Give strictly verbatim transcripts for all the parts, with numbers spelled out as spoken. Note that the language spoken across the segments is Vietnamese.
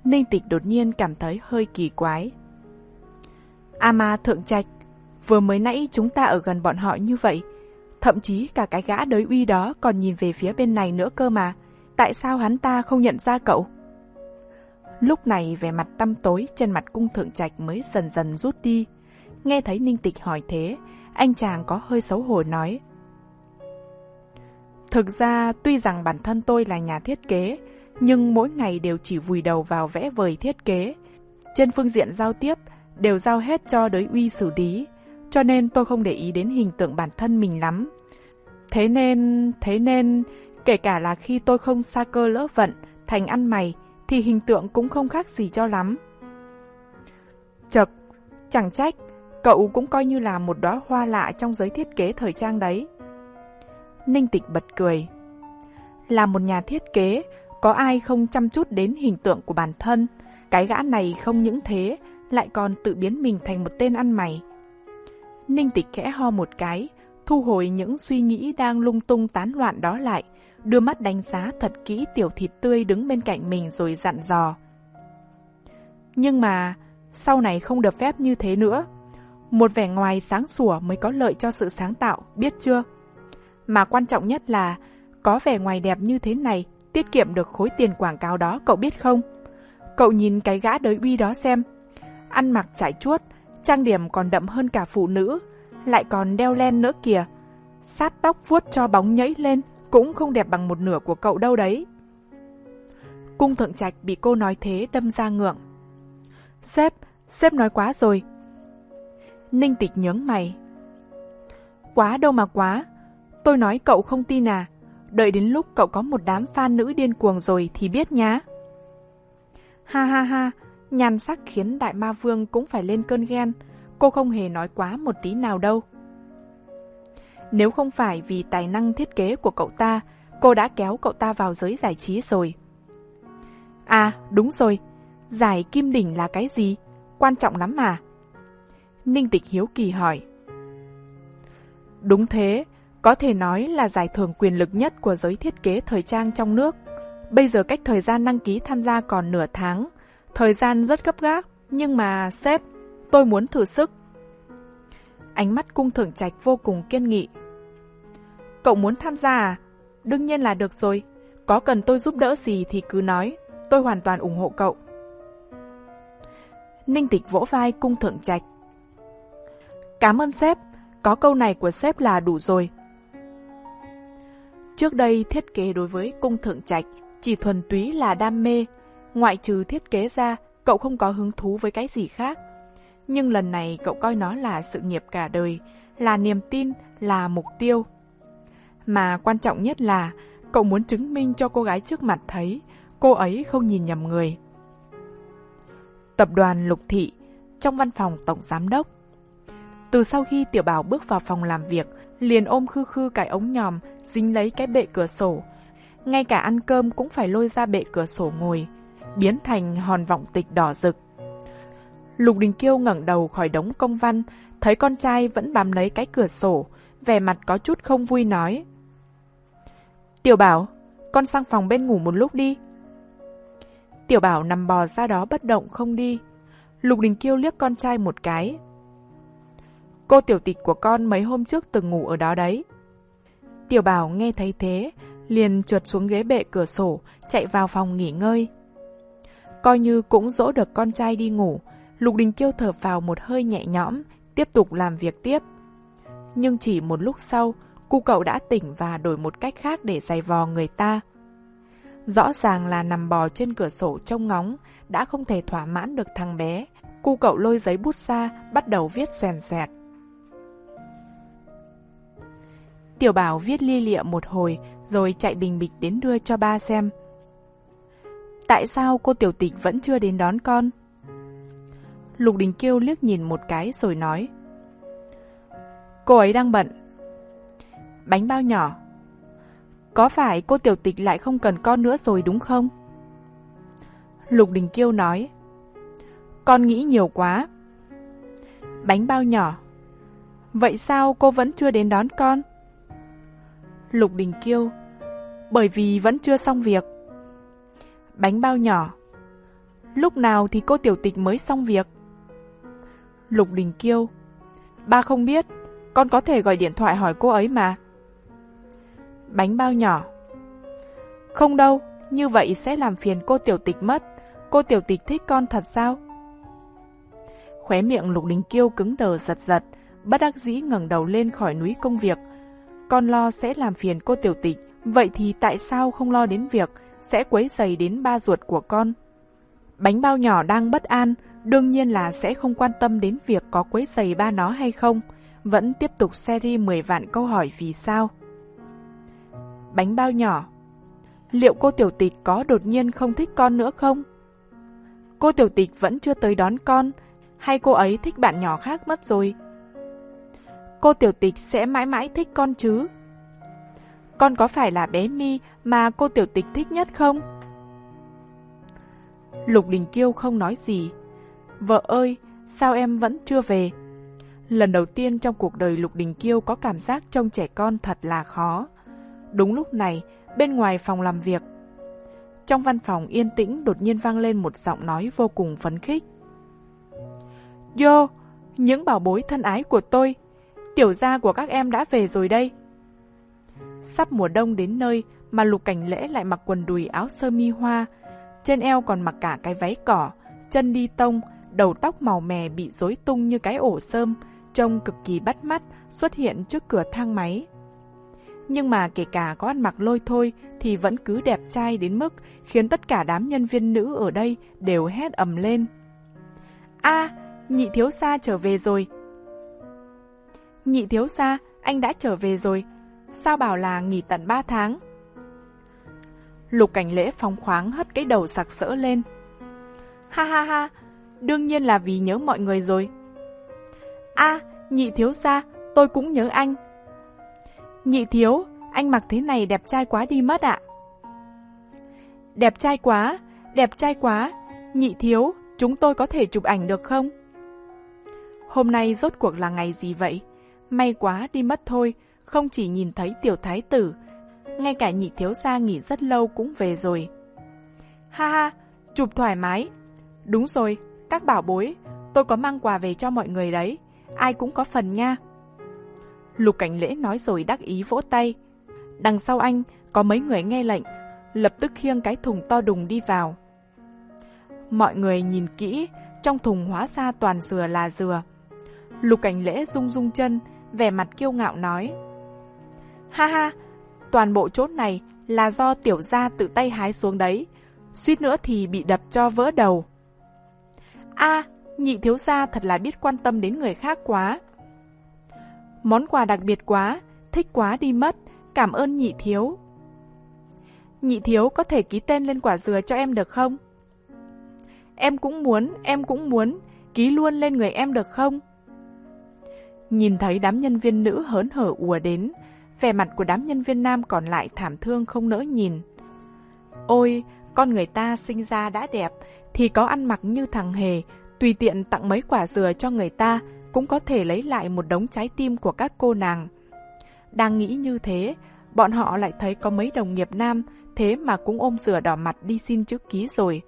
Ninh Tịch đột nhiên cảm thấy hơi kỳ quái. A Ma Thượng Trạch, vừa mới nãy chúng ta ở gần bọn họ như vậy, thậm chí cả cái gã đới uy đó còn nhìn về phía bên này nữa cơ mà, tại sao hắn ta không nhận ra cậu? Lúc này vẻ mặt tăm tối trên mặt Cung Thượng Trạch mới dần dần rút đi. Nghe thấy Ninh Tịch hỏi thế, anh chàng có hơi xấu hổ nói: Thực ra tuy rằng bản thân tôi là nhà thiết kế, nhưng mỗi ngày đều chỉ vùi đầu vào vẽ vời thiết kế. Trên phương diện giao tiếp đều giao hết cho đới uy xử lý, cho nên tôi không để ý đến hình tượng bản thân mình lắm. Thế nên, thế nên, kể cả là khi tôi không sa cơ lỡ vận thành ăn mày, thì hình tượng cũng không khác gì cho lắm. Chật, chẳng trách, cậu cũng coi như là một đóa hoa lạ trong giới thiết kế thời trang đấy. Ninh Tịch bật cười. Là một nhà thiết kế, có ai không chăm chút đến hình tượng của bản thân? Cái gã này không những thế, lại còn tự biến mình thành một tên ăn mày. Ninh Tịch khẽ ho một cái, thu hồi những suy nghĩ đang lung tung tán loạn đó lại, đưa mắt đánh giá thật kỹ tiểu thịt tươi đứng bên cạnh mình rồi dặn dò. Nhưng mà, sau này không được phép như thế nữa. Một vẻ ngoài sáng sủa mới có lợi cho sự sáng tạo, biết chưa? Mà quan trọng nhất là, có vẻ ngoài đẹp như thế này, tiết kiệm được khối tiền quảng cáo đó, cậu biết không? Cậu nhìn cái gã đới uy đó xem. Ăn mặc trải chuốt, trang điểm còn đậm hơn cả phụ nữ, lại còn đeo len nữa kìa. Sát tóc vuốt cho bóng nhẫy lên, cũng không đẹp bằng một nửa của cậu đâu đấy. Cung Thượng Trạch bị cô nói thế đâm ra ngượng. Sếp, sếp nói quá rồi. Ninh Tịch nhướng mày. Quá đâu mà quá, tôi nói cậu không tin à, đợi đến lúc cậu có một đám fan nữ điên cuồng rồi thì biết nhá. Ha ha ha, nhan sắc khiến Đại Ma Vương cũng phải lên cơn ghen, cô không hề nói quá một tí nào đâu. Nếu không phải vì tài năng thiết kế của cậu ta, cô đã kéo cậu ta vào giới giải trí rồi. À, đúng rồi, giải Kim Đỉnh là cái gì? Quan trọng lắm mà. Ninh Tịch hiếu kỳ hỏi. Đúng thế, có thể nói là giải thưởng quyền lực nhất của giới thiết kế thời trang trong nước. Bây giờ cách thời gian đăng ký tham gia còn nửa tháng, thời gian rất gấp gáp, nhưng mà sếp, tôi muốn thử sức. Ánh mắt Cung Thượng Trạch vô cùng kiên nghị. Cậu muốn tham gia à? Đương nhiên là được rồi, có cần tôi giúp đỡ gì thì cứ nói, tôi hoàn toàn ủng hộ cậu. Ninh Tịch vỗ vai Cung Thượng Trạch. Cảm ơn sếp, có câu này của sếp là đủ rồi. Trước đây thiết kế đối với Cung Thượng Trạch chỉ thuần túy là đam mê, ngoại trừ thiết kế ra, cậu không có hứng thú với cái gì khác. Nhưng lần này cậu coi nó là sự nghiệp cả đời, là niềm tin, là mục tiêu. Mà quan trọng nhất là cậu muốn chứng minh cho cô gái trước mặt thấy cô ấy không nhìn nhầm người. Tập đoàn Lục Thị, trong văn phòng tổng giám đốc. Từ sau khi Tiểu Bảo bước vào phòng làm việc, liền ôm khư khư cái ống nhòm dính lấy cái bệ cửa sổ. Ngay cả ăn cơm cũng phải lôi ra bệ cửa sổ ngồi, biến thành hòn vọng tịch đỏ rực. Lục Đình Kiêu ngẩng đầu khỏi đống công văn, thấy con trai vẫn bám lấy cái cửa sổ, vẻ mặt có chút không vui nói. Tiểu Bảo, con sang phòng bên ngủ một lúc đi. Tiểu Bảo nằm bò ra đó bất động không đi. Lục Đình Kiêu liếc con trai một cái. Cô tiểu tịch của con mấy hôm trước từng ngủ ở đó đấy. Tiểu Bảo nghe thấy thế, liền trượt xuống ghế bệ cửa sổ, chạy vào phòng nghỉ ngơi. Coi như cũng dỗ được con trai đi ngủ, Lục Đình Kiêu thở vào một hơi nhẹ nhõm, tiếp tục làm việc tiếp. Nhưng chỉ một lúc sau, cu cậu đã tỉnh và đổi một cách khác để giày vò người ta. Rõ ràng là nằm bò trên cửa sổ trông ngóng, đã không thể thỏa mãn được thằng bé. Cu cậu lôi giấy bút ra, bắt đầu viết xoèn xoẹt. Tiểu Bảo viết li lịa một hồi, rồi chạy bình bịch đến đưa cho ba xem. Tại sao cô tiểu tịch vẫn chưa đến đón con? Lục Đình Kiêu liếc nhìn một cái rồi nói. Cô ấy đang bận. Bánh bao nhỏ. Có phải cô tiểu tịch lại không cần con nữa rồi đúng không? Lục Đình Kiêu nói. Con nghĩ nhiều quá. Bánh bao nhỏ. Vậy sao cô vẫn chưa đến đón con? Lục Đình Kiêu. Bởi vì vẫn chưa xong việc. Bánh bao nhỏ. Lúc nào thì cô tiểu tịch mới xong việc? Lục Đình Kiêu: Ba không biết, con có thể gọi điện thoại hỏi cô ấy mà. Bánh bao nhỏ: Không đâu, như vậy sẽ làm phiền cô tiểu tịch mất. Cô tiểu tịch thích con thật sao? Khóe miệng Lục Đình Kiêu cứng đờ giật giật, bất đắc dĩ ngẩng đầu lên khỏi núi công việc. Con lo sẽ làm phiền cô tiểu tịch, vậy thì tại sao không lo đến việc sẽ quấy rầy đến ba ruột của con? Bánh bao nhỏ đang bất an, đương nhiên là sẽ không quan tâm đến việc có quấy rầy ba nó hay không, vẫn tiếp tục series mười vạn câu hỏi vì sao. Bánh bao nhỏ: Liệu cô tiểu tịch có đột nhiên không thích con nữa không? Cô tiểu tịch vẫn chưa tới đón con, hay cô ấy thích bạn nhỏ khác mất rồi? Cô tiểu tịch sẽ mãi mãi thích con chứ? Con có phải là bé My mà cô tiểu tịch thích nhất không? Lục Đình Kiêu không nói gì. Vợ ơi, sao em vẫn chưa về? Lần đầu tiên trong cuộc đời Lục Đình Kiêu có cảm giác trông trẻ con thật là khó. Đúng lúc này, bên ngoài phòng làm việc, trong văn phòng yên tĩnh đột nhiên vang lên một giọng nói vô cùng phấn khích. Yo, những bảo bối thân ái của tôi, tiểu gia của các em đã về rồi đây. Sắp mùa đông đến nơi mà Lục Cảnh Lễ lại mặc quần đùi áo sơ mi hoa, trên eo còn mặc cả cái váy cỏ, chân đi tông, đầu tóc màu mè bị rối tung như cái ổ sơm, trông cực kỳ bắt mắt, xuất hiện trước cửa thang máy. Nhưng mà kể cả có ăn mặc lôi thôi thì vẫn cứ đẹp trai đến mức khiến tất cả đám nhân viên nữ ở đây đều hét ầm lên. A, nhị thiếu gia trở về rồi. Nhị thiếu gia, anh đã trở về rồi. Sao bảo là nghỉ tận ba tháng? Lục Cảnh Lễ phóng khoáng hất cái đầu sặc sỡ lên. Ha ha ha, đương nhiên là vì nhớ mọi người rồi. A, nhị thiếu gia, tôi cũng nhớ anh. Nhị thiếu, anh mặc thế này đẹp trai quá đi mất ạ. Đẹp trai quá, đẹp trai quá. Nhị thiếu, chúng tôi có thể chụp ảnh được không? Hôm nay rốt cuộc là ngày gì vậy? May quá đi mất thôi, không chỉ nhìn thấy tiểu thái tử, ngay cả nhị thiếu gia nghỉ rất lâu cũng về rồi. Ha ha, chụp thoải mái. Đúng rồi, các bảo bối, tôi có mang quà về cho mọi người đấy, ai cũng có phần nha. Lục Cảnh Lễ nói rồi đắc ý vỗ tay. Đằng sau anh có mấy người nghe lệnh, lập tức khiêng cái thùng to đùng đi vào. Mọi người nhìn kỹ, trong thùng hóa ra toàn dừa là dừa. Lục Cảnh Lễ rung rung chân, vẻ mặt kiêu ngạo nói. Ha ha, toàn bộ chốt này là do tiểu gia tự tay hái xuống đấy, suýt nữa thì bị đập cho vỡ đầu. A, nhị thiếu gia thật là biết quan tâm đến người khác quá. Món quà đặc biệt quá, thích quá đi mất, cảm ơn nhị thiếu. Nhị thiếu có thể ký tên lên quả dừa cho em được không? Em cũng muốn, em cũng muốn, ký luôn lên người em được không? Nhìn thấy đám nhân viên nữ hớn hở ùa đến, vẻ mặt của đám nhân viên nam còn lại thảm thương không nỡ nhìn. Ôi, con người ta sinh ra đã đẹp, thì có ăn mặc như thằng hề, tùy tiện tặng mấy quả dừa cho người ta, cũng có thể lấy lại một đống trái tim của các cô nàng. Đang nghĩ như thế, bọn họ lại thấy có mấy đồng nghiệp nam, thế mà cũng ôm dừa đỏ mặt đi xin chữ ký rồi.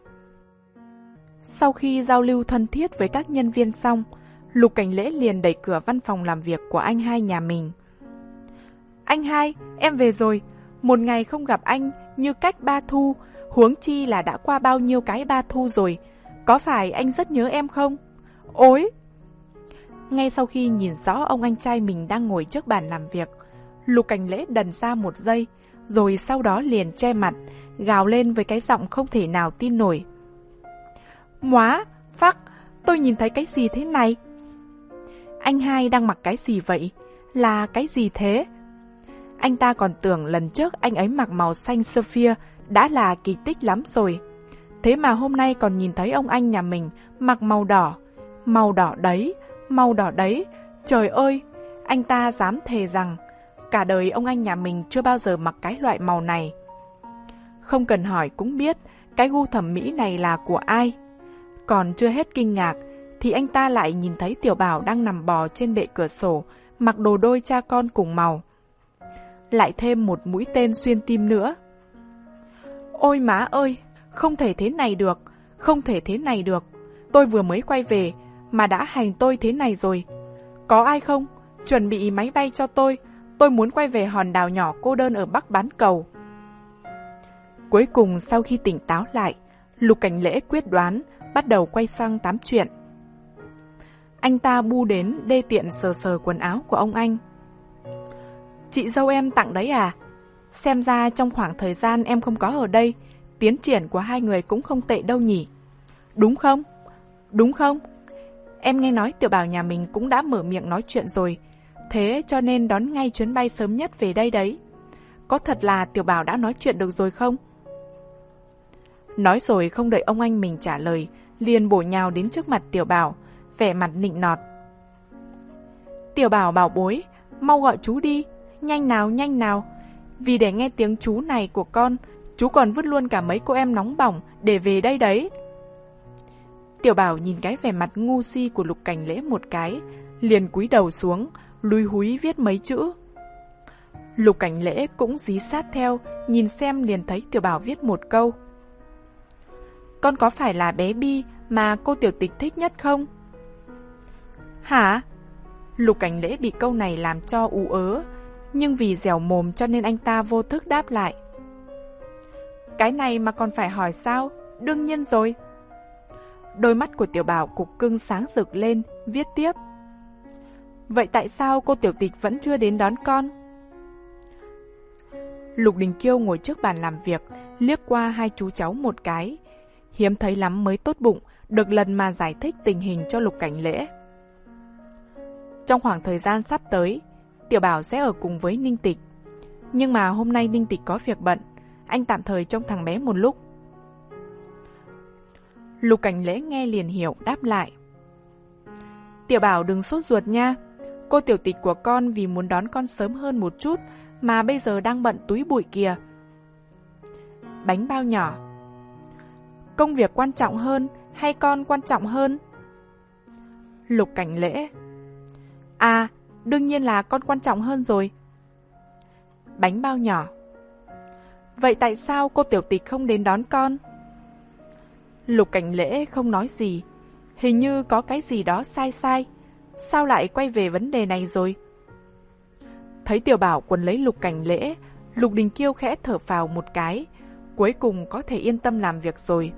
Sau khi giao lưu thân thiết với các nhân viên xong, Lục Cảnh Lễ liền đẩy cửa văn phòng làm việc của anh hai nhà mình. Anh hai, em về rồi. Một ngày không gặp anh như cách ba thu, huống chi là đã qua bao nhiêu cái ba thu rồi. Có phải anh rất nhớ em không? Ôi! Ngay sau khi nhìn rõ ông anh trai mình đang ngồi trước bàn làm việc, Lục Cảnh Lễ đần ra một giây, rồi sau đó liền che mặt, gào lên với cái giọng không thể nào tin nổi. Móa, phắc, tôi nhìn thấy cái gì thế này? Anh hai đang mặc cái gì vậy? Là cái gì thế? Anh ta còn tưởng lần trước anh ấy mặc màu xanh Sophia đã là kỳ tích lắm rồi. Thế mà hôm nay còn nhìn thấy ông anh nhà mình mặc màu đỏ. Màu đỏ đấy, màu đỏ đấy. Trời ơi, anh ta dám thề rằng cả đời ông anh nhà mình chưa bao giờ mặc cái loại màu này. Không cần hỏi cũng biết cái gu thẩm mỹ này là của ai. Còn chưa hết kinh ngạc thì anh ta lại nhìn thấy Tiểu Bảo đang nằm bò trên bệ cửa sổ, mặc đồ đôi cha con cùng màu. Lại thêm một mũi tên xuyên tim nữa. Ôi má ơi, không thể thế này được, Không thể thế này được. Tôi vừa mới quay về mà đã hành tôi thế này rồi. Có ai không? Chuẩn bị máy bay cho tôi. Tôi muốn quay về hòn đảo nhỏ cô đơn ở Bắc bán cầu. Cuối cùng sau khi tỉnh táo lại, Lục Cảnh Lễ quyết đoán bắt đầu quay sang tám chuyện. Anh ta bu đến đê tiện sờ sờ quần áo của ông anh. Chị dâu em tặng đấy à? Xem ra trong khoảng thời gian em không có ở đây, tiến triển của hai người cũng không tệ đâu nhỉ. Đúng không? Đúng không? Em nghe nói Tiểu Bảo nhà mình cũng đã mở miệng nói chuyện rồi, thế cho nên đón ngay chuyến bay sớm nhất về đây đấy. Có thật là Tiểu Bảo đã nói chuyện được rồi không? Nói rồi không đợi ông anh mình trả lời, liền bổ nhào đến trước mặt Tiểu Bảo, vẻ mặt nịnh nọt. Tiểu Bảo bảo bối, mau gọi chú đi, nhanh nào nhanh nào. Vì để nghe tiếng chú này của con, chú còn vứt luôn cả mấy cô em nóng bỏng để về đây đấy. Tiểu Bảo nhìn cái vẻ mặt ngu si của Lục Cảnh Lễ một cái, liền cúi đầu xuống, lúi húi viết mấy chữ. Lục Cảnh Lễ cũng dí sát theo, nhìn xem liền thấy Tiểu Bảo viết một câu. Con có phải là bé Bi mà cô Tiểu Tịch thích nhất không? Hả? Lục Cảnh Lễ bị câu này làm cho ú ớ, nhưng vì dẻo mồm cho nên anh ta vô thức đáp lại. Cái này mà còn phải hỏi sao? Đương nhiên rồi. Đôi mắt của Tiểu Bảo cục cưng sáng rực lên, viết tiếp. Vậy tại sao cô Tiểu Tịch vẫn chưa đến đón con? Lục Đình Kiêu ngồi trước bàn làm việc, liếc qua hai chú cháu một cái. Hiếm thấy lắm mới tốt bụng, được lần mà giải thích tình hình cho Lục Cảnh Lễ. Trong khoảng thời gian sắp tới, Tiểu Bảo sẽ ở cùng với Ninh Tịch. Nhưng mà hôm nay Ninh Tịch có việc bận, anh tạm thời trông thằng bé một lúc. Lục Cảnh Lễ nghe liền hiểu, đáp lại. Tiểu Bảo đừng sốt ruột nha. Cô Tiểu Tịch của con vì muốn đón con sớm hơn một chút mà bây giờ đang bận túi bụi kìa. Bánh bao nhỏ. Công việc quan trọng hơn hay con quan trọng hơn? Lục Cảnh Lễ. À, đương nhiên là con quan trọng hơn rồi. Bánh bao nhỏ. Vậy tại sao cô Tiểu Tịch không đến đón con? Lục Cảnh Lễ không nói gì. Hình như có cái gì đó sai sai. Sao lại quay về vấn đề này rồi? Thấy Tiểu Bảo quấn lấy Lục Cảnh Lễ, Lục Đình Kiêu khẽ thở phào một cái. Cuối cùng có thể yên tâm làm việc rồi.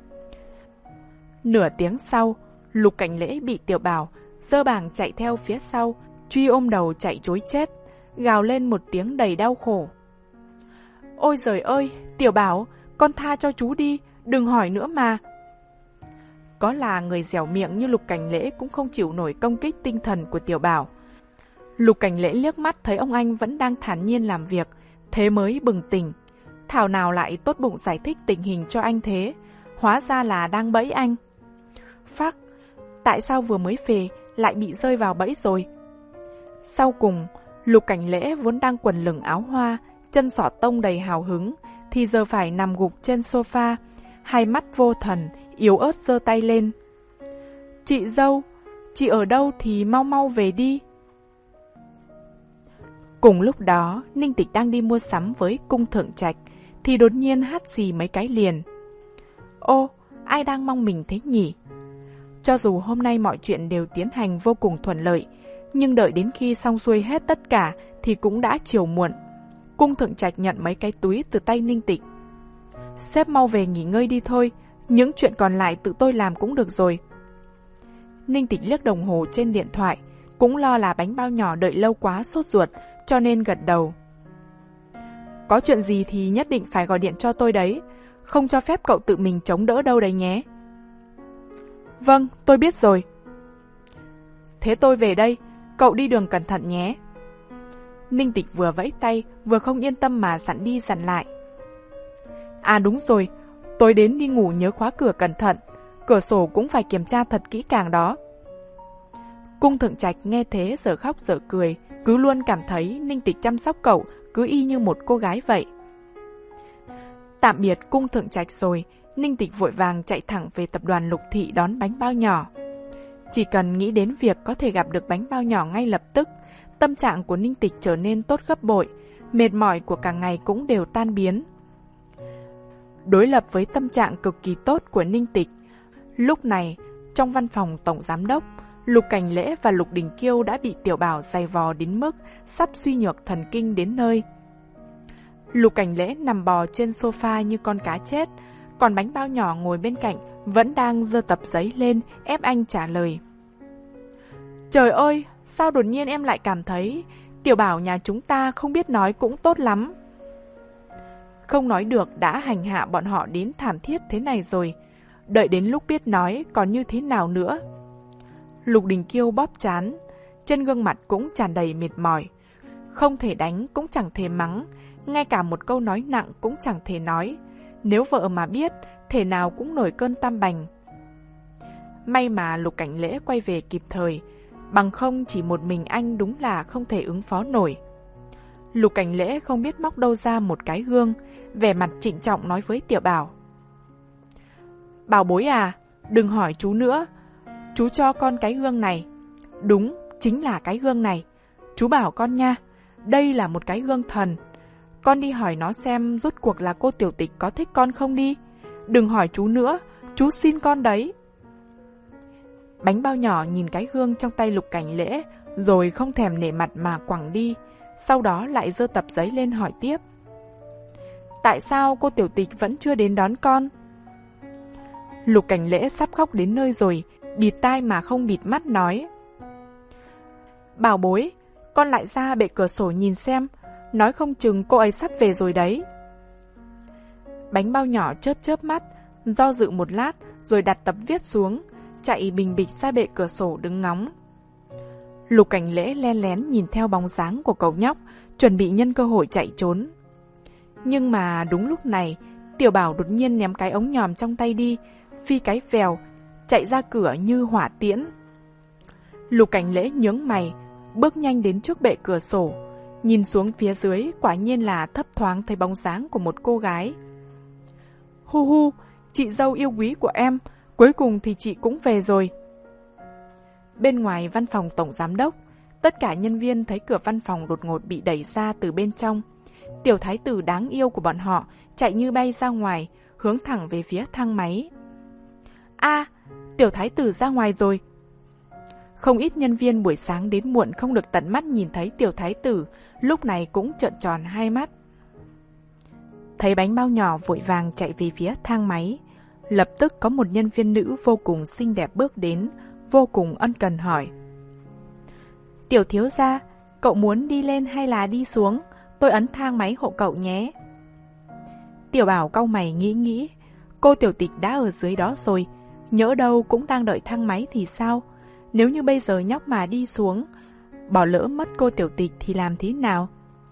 Nửa tiếng sau, Lục Cảnh Lễ bị Tiểu Bảo giơ bảng chạy theo phía sau, truy ôm đầu chạy trối chết, gào lên một tiếng đầy đau khổ. Ôi giời ơi, Tiểu Bảo, con tha cho chú đi, đừng hỏi nữa mà. Có là người dẻo miệng như Lục Cảnh Lễ cũng không chịu nổi công kích tinh thần của Tiểu Bảo. Lục Cảnh Lễ liếc mắt thấy ông anh vẫn đang thản nhiên làm việc, thế mới bừng tỉnh. Thảo nào lại tốt bụng giải thích tình hình cho anh thế, hóa ra là đang bẫy anh. Phắc, tại sao vừa mới về lại bị rơi vào bẫy rồi? Sau cùng, Lục Cảnh Lễ vốn đang quần lửng áo hoa, chân xỏ tông đầy hào hứng, thì giờ phải nằm gục trên sofa, hai mắt vô thần, yếu ớt giơ tay lên. Chị dâu, chị ở đâu thì mau mau về đi. Cùng lúc đó, Ninh Tịch đang đi mua sắm với Cung Thượng Trạch, thì đột nhiên hắt xì mấy cái liền. Ô, ai đang mong mình thế nhỉ? Cho dù hôm nay mọi chuyện đều tiến hành vô cùng thuận lợi, nhưng đợi đến khi xong xuôi hết tất cả thì cũng đã chiều muộn. Cung Thượng Trạch nhận mấy cái túi từ tay Ninh Tịch. Sếp mau về nghỉ ngơi đi thôi, những chuyện còn lại tự tôi làm cũng được rồi. Ninh Tịch liếc đồng hồ trên điện thoại, cũng lo là bánh bao nhỏ đợi lâu quá sốt ruột, cho nên gật đầu. Có chuyện gì thì nhất định phải gọi điện cho tôi đấy, không cho phép cậu tự mình chống đỡ đâu đấy nhé. Vâng, tôi biết rồi. Thế tôi về đây, cậu đi đường cẩn thận nhé. Ninh Tịch vừa vẫy tay, vừa không yên tâm mà dặn đi dặn lại. À đúng rồi, tối đến đi ngủ nhớ khóa cửa cẩn thận, cửa sổ cũng phải kiểm tra thật kỹ càng đó. Cung Thượng Trạch nghe thế giờ khóc giờ cười, cứ luôn cảm thấy Ninh Tịch chăm sóc cậu cứ y như một cô gái vậy. Tạm biệt Cung Thượng Trạch rồi, Ninh Tịch vội vàng chạy thẳng về tập đoàn Lục Thị đón bánh bao nhỏ. Chỉ cần nghĩ đến việc có thể gặp được bánh bao nhỏ ngay lập tức, tâm trạng của Ninh Tịch trở nên tốt gấp bội, mệt mỏi của cả ngày cũng đều tan biến. đối lập với tâm trạng cực kỳ tốt của Ninh Tịch. Lúc này, trong văn phòng Tổng Giám đốc, Lục Cảnh Lễ và Lục Đình Kiêu đã bị Tiểu Bảo giày vò đến mức sắp suy nhược thần kinh đến nơi. Lục Cảnh Lễ nằm bò trên sofa như con cá chết, còn Bánh Bao Nhỏ ngồi bên cạnh vẫn đang giơ tập giấy lên ép anh trả lời. Trời ơi, sao đột nhiên em lại cảm thấy Tiểu Bảo nhà chúng ta không biết nói cũng tốt lắm. Không nói được đã hành hạ bọn họ đến thảm thiết thế này rồi, đợi đến lúc biết nói còn như thế nào nữa. Lục Đình Kiêu bóp trán, trên gương mặt cũng tràn đầy mệt mỏi. Không thể đánh cũng chẳng thể mắng, ngay cả một câu nói nặng cũng chẳng thể nói. Nếu vợ mà biết, thể nào cũng nổi cơn tam bành. May mà Lục Cảnh Lễ quay về kịp thời, bằng không chỉ một mình anh đúng là không thể ứng phó nổi. Lục Cảnh Lễ không biết móc đâu ra một cái gương, vẻ mặt trịnh trọng nói với Tiểu Bảo. Bảo bối à, đừng hỏi chú nữa, chú cho con cái gương này. Đúng, chính là cái gương này. Chú bảo con nha, đây là một cái gương thần. Con đi hỏi nó xem rốt cuộc là cô Tiểu Tịch có thích con không đi. Đừng hỏi chú nữa, chú xin con đấy. Bánh Bao Nhỏ nhìn cái gương trong tay Lục Cảnh Lễ, rồi không thèm nể mặt mà quẳng đi. Sau đó lại giơ tập giấy lên hỏi tiếp. Tại sao cô Tiểu Tịch vẫn chưa đến đón con? Lục Cảnh Lễ sắp khóc đến nơi rồi, bịt tai mà không bịt mắt nói. Bảo bối, con lại ra bệ cửa sổ nhìn xem, nói không chừng cô ấy sắp về rồi đấy. Bánh Bao Nhỏ chớp chớp mắt, do dự một lát rồi đặt tập viết xuống, chạy bình bịch ra bệ cửa sổ đứng ngóng. Lục Cảnh Lễ len lén nhìn theo bóng dáng của cậu nhóc, chuẩn bị nhân cơ hội chạy trốn. Nhưng mà đúng lúc này, Tiểu Bảo đột nhiên ném cái ống nhòm trong tay đi, phi cái vèo, chạy ra cửa như hỏa tiễn. Lục Cảnh Lễ nhướng mày, bước nhanh đến trước bệ cửa sổ, nhìn xuống phía dưới quả nhiên là thấp thoáng thấy bóng dáng của một cô gái. Hu hu, chị dâu yêu quý của em, cuối cùng thì chị cũng về rồi. Bên ngoài văn phòng Tổng Giám đốc, tất cả nhân viên thấy cửa văn phòng đột ngột bị đẩy ra từ bên trong. Tiểu thái tử đáng yêu của bọn họ chạy như bay ra ngoài, hướng thẳng về phía thang máy. A, à, tiểu thái tử ra ngoài rồi. Không ít nhân viên buổi sáng đến muộn không được tận mắt nhìn thấy tiểu thái tử, lúc này cũng trợn tròn hai mắt. Thấy Bánh Bao Nhỏ vội vàng chạy về phía thang máy, lập tức có một nhân viên nữ vô cùng xinh đẹp bước đến, vô cùng ân cần hỏi. Tiểu thiếu gia, cậu muốn đi lên hay là đi xuống? Tôi ấn thang máy hộ cậu nhé. Tiểu Bảo cau mày nghĩ nghĩ, cô Tiểu Tịch đã ở dưới đó rồi, nhỡ đâu cũng đang đợi thang máy thì sao? Nếu như bây giờ nhóc mà đi xuống, bỏ lỡ mất cô Tiểu Tịch thì làm thế nào?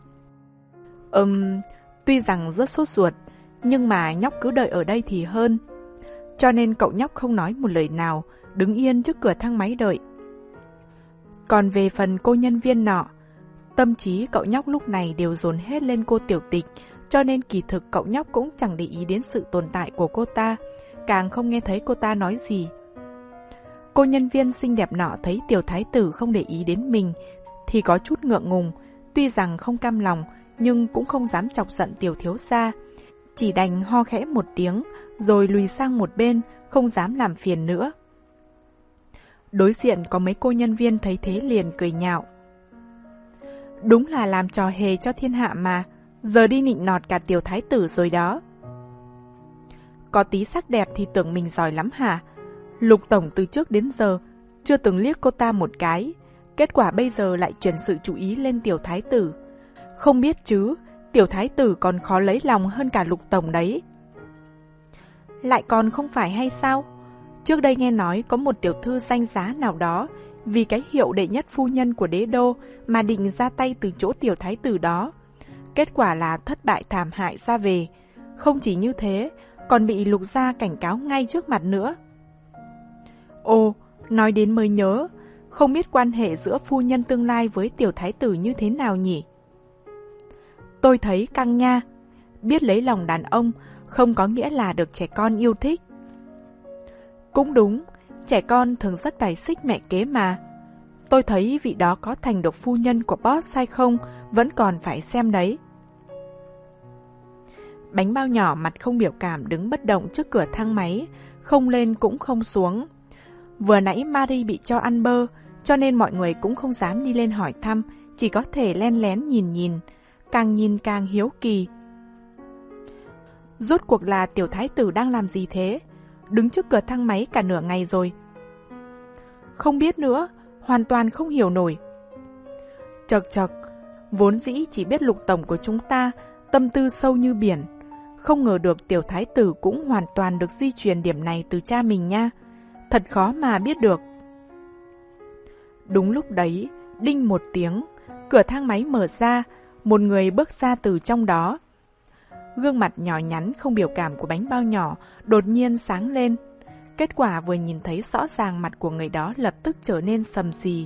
Ừm, tuy rằng rất sốt ruột, nhưng mà nhóc cứ đợi ở đây thì hơn. Cho nên cậu nhóc không nói một lời nào, đứng yên trước cửa thang máy đợi. Còn về phần cô nhân viên nọ, tâm trí cậu nhóc lúc này đều dồn hết lên cô Tiểu Tịch, cho nên kỳ thực cậu nhóc cũng chẳng để ý đến sự tồn tại của cô ta, càng không nghe thấy cô ta nói gì. Cô nhân viên xinh đẹp nọ thấy tiểu thái tử không để ý đến mình thì có chút ngượng ngùng, tuy rằng không cam lòng nhưng cũng không dám chọc giận tiểu thiếu gia, chỉ đành ho khẽ một tiếng rồi lùi sang một bên, không dám làm phiền nữa. Đối diện có mấy cô nhân viên thấy thế liền cười nhạo. Đúng là làm trò hề cho thiên hạ mà, giờ đi nịnh nọt cả tiểu thái tử rồi đó. Có tí sắc đẹp thì tưởng mình giỏi lắm hả? Lục tổng từ trước đến giờ chưa từng liếc cô ta một cái, kết quả bây giờ lại chuyển sự chú ý lên tiểu thái tử. Không biết chứ, tiểu thái tử còn khó lấy lòng hơn cả lục tổng đấy. Lại còn không phải hay sao? Trước đây nghe nói có một tiểu thư danh giá nào đó vì cái hiệu đệ nhất phu nhân của đế đô mà định ra tay từ chỗ tiểu thái tử đó. Kết quả là thất bại thảm hại ra về. Không chỉ như thế, còn bị lục gia cảnh cáo ngay trước mặt nữa. Ồ, nói đến mới nhớ, không biết quan hệ giữa phu nhân tương lai với tiểu thái tử như thế nào nhỉ? Tôi thấy căng nha, biết lấy lòng đàn ông không có nghĩa là được trẻ con yêu thích. Cũng đúng, trẻ con thường rất bài xích mẹ kế mà. Tôi thấy vị đó có thành được phu nhân của boss hay không vẫn còn phải xem đấy. Bánh bao nhỏ mặt không biểu cảm đứng bất động trước cửa thang máy, không lên cũng không xuống. Vừa nãy Marie bị cho ăn bơ, cho nên mọi người cũng không dám đi lên hỏi thăm, chỉ có thể len lén nhìn nhìn, càng nhìn càng hiếu kỳ. Rốt cuộc là tiểu thái tử đang làm gì thế? Đứng trước cửa thang máy cả nửa ngày rồi. Không biết nữa, hoàn toàn không hiểu nổi. Chật chật, vốn dĩ chỉ biết Lục tổng của chúng ta tâm tư sâu như biển, không ngờ được tiểu thái tử cũng hoàn toàn được di truyền điểm này từ cha mình nha. Thật khó mà biết được. Đúng lúc đấy, đinh một tiếng, cửa thang máy mở ra, một người bước ra từ trong đó. Gương mặt nhỏ nhắn không biểu cảm của bánh bao nhỏ đột nhiên sáng lên. Kết quả vừa nhìn thấy rõ ràng mặt của người đó lập tức trở nên sầm xì.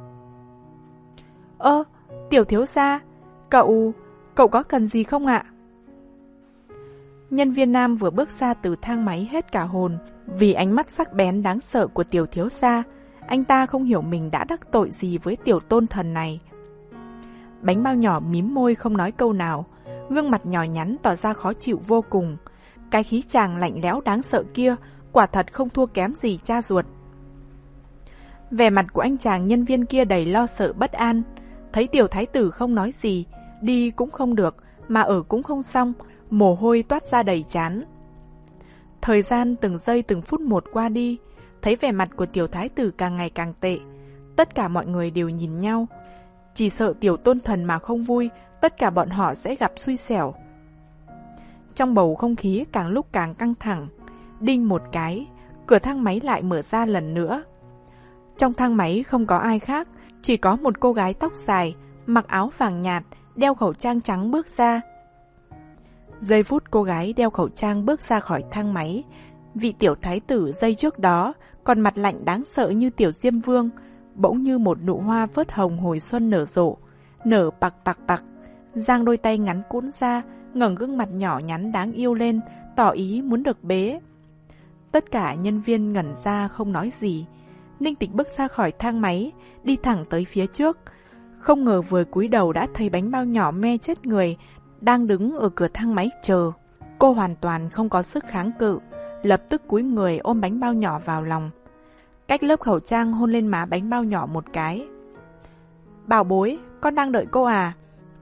Ơ, tiểu thiếu gia, cậu, cậu có cần gì không ạ? Nhân viên nam vừa bước ra từ thang máy hết cả hồn vì ánh mắt sắc bén đáng sợ của tiểu thiếu gia. Anh ta không hiểu mình đã đắc tội gì với tiểu tôn thần này. Bánh bao nhỏ mím môi không nói câu nào, gương mặt nhỏ nhắn tỏ ra khó chịu vô cùng. Cái khí chàng lạnh lẽo đáng sợ kia quả thật không thua kém gì cha ruột. Vẻ mặt của anh chàng nhân viên kia đầy lo sợ bất an. Thấy tiểu thái tử không nói gì, đi cũng không được, mà ở cũng không xong, mồ hôi toát ra đầy trán. Thời gian từng giây từng phút một qua đi, thấy vẻ mặt của tiểu thái tử càng ngày càng tệ. Tất cả mọi người đều nhìn nhau. Chỉ sợ tiểu tôn thần mà không vui, tất cả bọn họ sẽ gặp xui xẻo. Trong bầu không khí càng lúc càng căng thẳng, đinh một cái, cửa thang máy lại mở ra lần nữa. Trong thang máy không có ai khác, chỉ có một cô gái tóc dài, mặc áo vàng nhạt, đeo khẩu trang trắng bước ra. Giây phút cô gái đeo khẩu trang bước ra khỏi thang máy, vị tiểu thái tử giây trước đó còn mặt lạnh đáng sợ như tiểu diêm vương, bỗng như một nụ hoa phớt hồng hồi xuân nở rộ, nở bạc bạc bạc, giang đôi tay ngắn cũn ra, ngẩng gương mặt nhỏ nhắn đáng yêu lên, tỏ ý muốn được bế. Tất cả nhân viên ngẩn ra không nói gì. Ninh Tịch bước ra khỏi thang máy, đi thẳng tới phía trước. Không ngờ vừa cúi đầu đã thấy bánh bao nhỏ me chết người, đang đứng ở cửa thang máy chờ. Cô hoàn toàn không có sức kháng cự, lập tức cúi người ôm bánh bao nhỏ vào lòng. Cách lớp khẩu trang hôn lên má bánh bao nhỏ một cái. Bảo bối, con đang đợi cô à?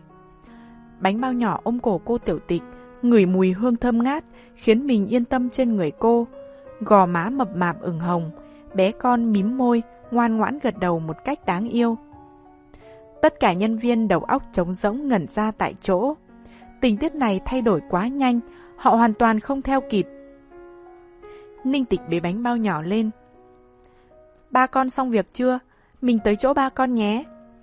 Bánh bao nhỏ ôm cổ cô Tiểu Tịch, ngửi mùi hương thơm ngát, khiến mình yên tâm trên người cô. Gò má mập mạp ửng hồng, bé con mím môi, ngoan ngoãn gật đầu một cách đáng yêu. Tất cả nhân viên đầu óc trống rỗng ngẩn ra tại chỗ. Tình tiết này thay đổi quá nhanh, họ hoàn toàn không theo kịp. Ninh Tịch bế bánh bao nhỏ lên. Ba con xong việc chưa? Mình tới chỗ ba con nhé.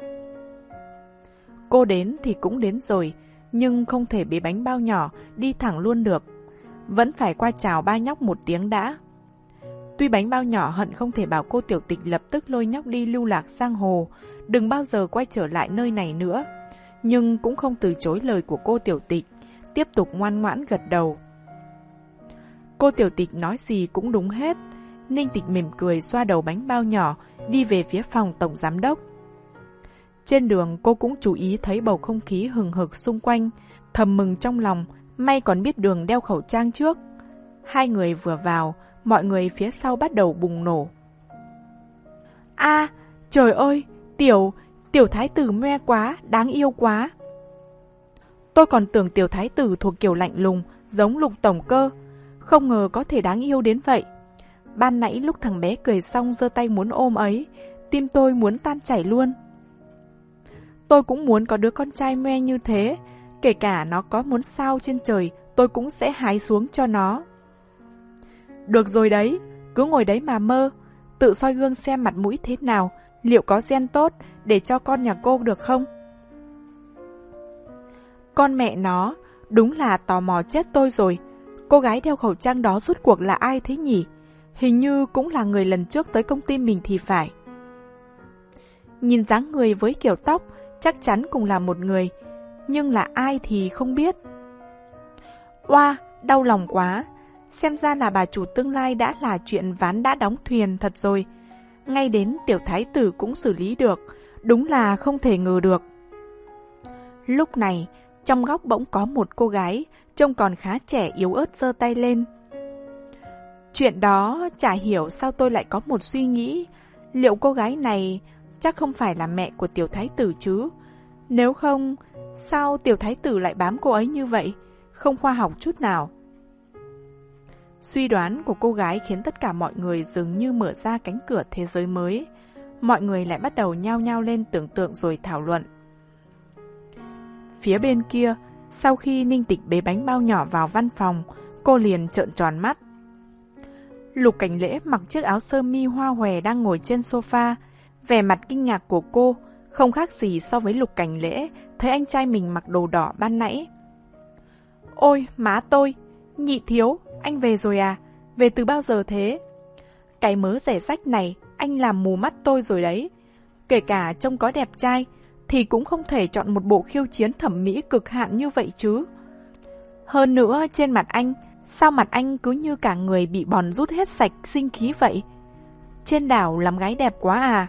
Cô đến thì cũng đến rồi, nhưng không thể bế bánh bao nhỏ đi thẳng luôn được. Vẫn phải qua chào ba nhóc một tiếng đã. Tuy bánh bao nhỏ hận không thể bảo cô Tiểu Tịch lập tức lôi nhóc đi lưu lạc giang hồ, đừng bao giờ quay trở lại nơi này nữa, nhưng cũng không từ chối lời của cô Tiểu Tịch, tiếp tục ngoan ngoãn gật đầu. Cô Tiểu Tịch nói gì cũng đúng hết. Ninh Tịch mỉm cười xoa đầu bánh bao nhỏ, đi về phía phòng tổng giám đốc. Trên đường cô cũng chú ý thấy bầu không khí hừng hực xung quanh, thầm mừng trong lòng, may còn biết Đường đeo khẩu trang trước. Hai người vừa vào, mọi người phía sau bắt đầu bùng nổ. A, à, trời ơi, tiểu, tiểu thái tử me quá, đáng yêu quá. Tôi còn tưởng tiểu thái tử thuộc kiểu lạnh lùng, giống Lục tổng cơ, không ngờ có thể đáng yêu đến vậy. Ban nãy lúc thằng bé cười xong giơ tay muốn ôm ấy, tim tôi muốn tan chảy luôn. Tôi cũng muốn có đứa con trai me như thế, kể cả nó có muốn sao trên trời, tôi cũng sẽ hái xuống cho nó. Được rồi đấy, cứ ngồi đấy mà mơ, tự soi gương xem mặt mũi thế nào, liệu có gen tốt để cho con nhà cô được không? Con mẹ nó, đúng là tò mò chết tôi rồi. Cô gái đeo khẩu trang đó rốt cuộc là ai thế nhỉ? Hình như cũng là người lần trước tới công ty mình thì phải. Nhìn dáng người với kiểu tóc, chắc chắn cùng là một người, nhưng là ai thì không biết. Oa, đau lòng quá. Xem ra là bà chủ tương lai đã là chuyện ván đã đóng thuyền thật rồi. Ngay đến tiểu thái tử cũng xử lý được, đúng là không thể ngờ được. Lúc này, Trong góc bỗng có một cô gái, trông còn khá trẻ yếu ớt giơ tay lên. Chuyện đó chả hiểu sao tôi lại có một suy nghĩ, liệu cô gái này chắc không phải là mẹ của tiểu thái tử chứ? Nếu không, sao tiểu thái tử lại bám cô ấy như vậy? Không khoa học chút nào. Suy đoán của cô gái khiến tất cả mọi người dường như mở ra cánh cửa thế giới mới. Mọi người lại bắt đầu nhao nhao lên tưởng tượng rồi thảo luận. Phía bên kia, sau khi Ninh Tịch bế bánh bao nhỏ vào văn phòng, cô liền trợn tròn mắt. Lục Cảnh Lễ mặc chiếc áo sơ mi hoa hòe đang ngồi trên sofa. Vẻ mặt kinh ngạc của cô không khác gì so với Lục Cảnh Lễ thấy anh trai mình mặc đồ đỏ ban nãy. Ôi, má tôi! Nhị thiếu, anh về rồi à? Về từ bao giờ thế? Cái mớ rẻ rách này, anh làm mù mắt tôi rồi đấy. Kể cả trông có đẹp trai, thì cũng không thể chọn một bộ khiêu chiến thẩm mỹ cực hạn như vậy chứ. Hơn nữa, trên mặt anh, sao mặt anh cứ như cả người bị bòn rút hết sạch sinh khí vậy? Trên đảo làm gái đẹp quá à?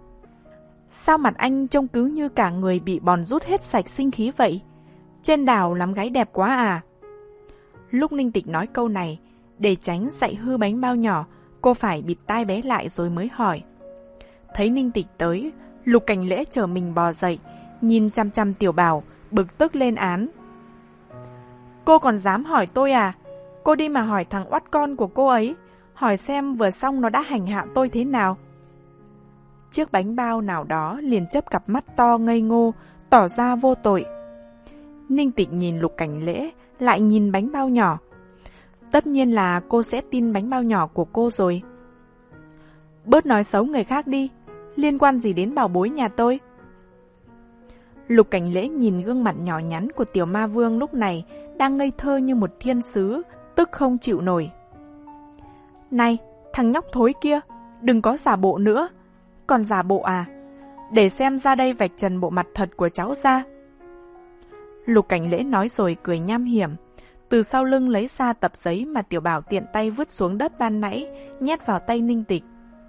Sao mặt anh trông cứ như cả người bị bòn rút hết sạch sinh khí vậy? Trên đảo làm gái đẹp quá à? Lúc Ninh Tịch nói câu này, để tránh dạy hư bánh bao nhỏ, cô phải bịt tai bé lại rồi mới hỏi. Thấy Ninh Tịch tới, Lục Cảnh Lễ chờ mình bò dậy, nhìn chăm chăm Tiểu Bảo, bực tức lên án. Cô còn dám hỏi tôi à? Cô đi mà hỏi thằng oắt con của cô ấy, hỏi xem vừa xong nó đã hành hạ tôi thế nào. Chiếc bánh bao nào đó liền chớp cặp mắt to ngây ngô, tỏ ra vô tội. Ninh Tịch nhìn Lục Cảnh Lễ, lại nhìn bánh bao nhỏ. Tất nhiên là cô sẽ tin bánh bao nhỏ của cô rồi. Bớt nói xấu người khác đi, liên quan gì đến bảo bối nhà tôi? Lục Cảnh Lễ nhìn gương mặt nhỏ nhắn của tiểu ma vương lúc này đang ngây thơ như một thiên sứ, tức không chịu nổi. Này, thằng nhóc thối kia, đừng có giả bộ nữa. Còn giả bộ à? Để xem ra đây vạch trần bộ mặt thật của cháu ra. Lục Cảnh Lễ nói rồi cười nham hiểm, từ sau lưng lấy ra tập giấy mà Tiểu Bảo tiện tay vứt xuống đất ban nãy, nhét vào tay Ninh Tịch.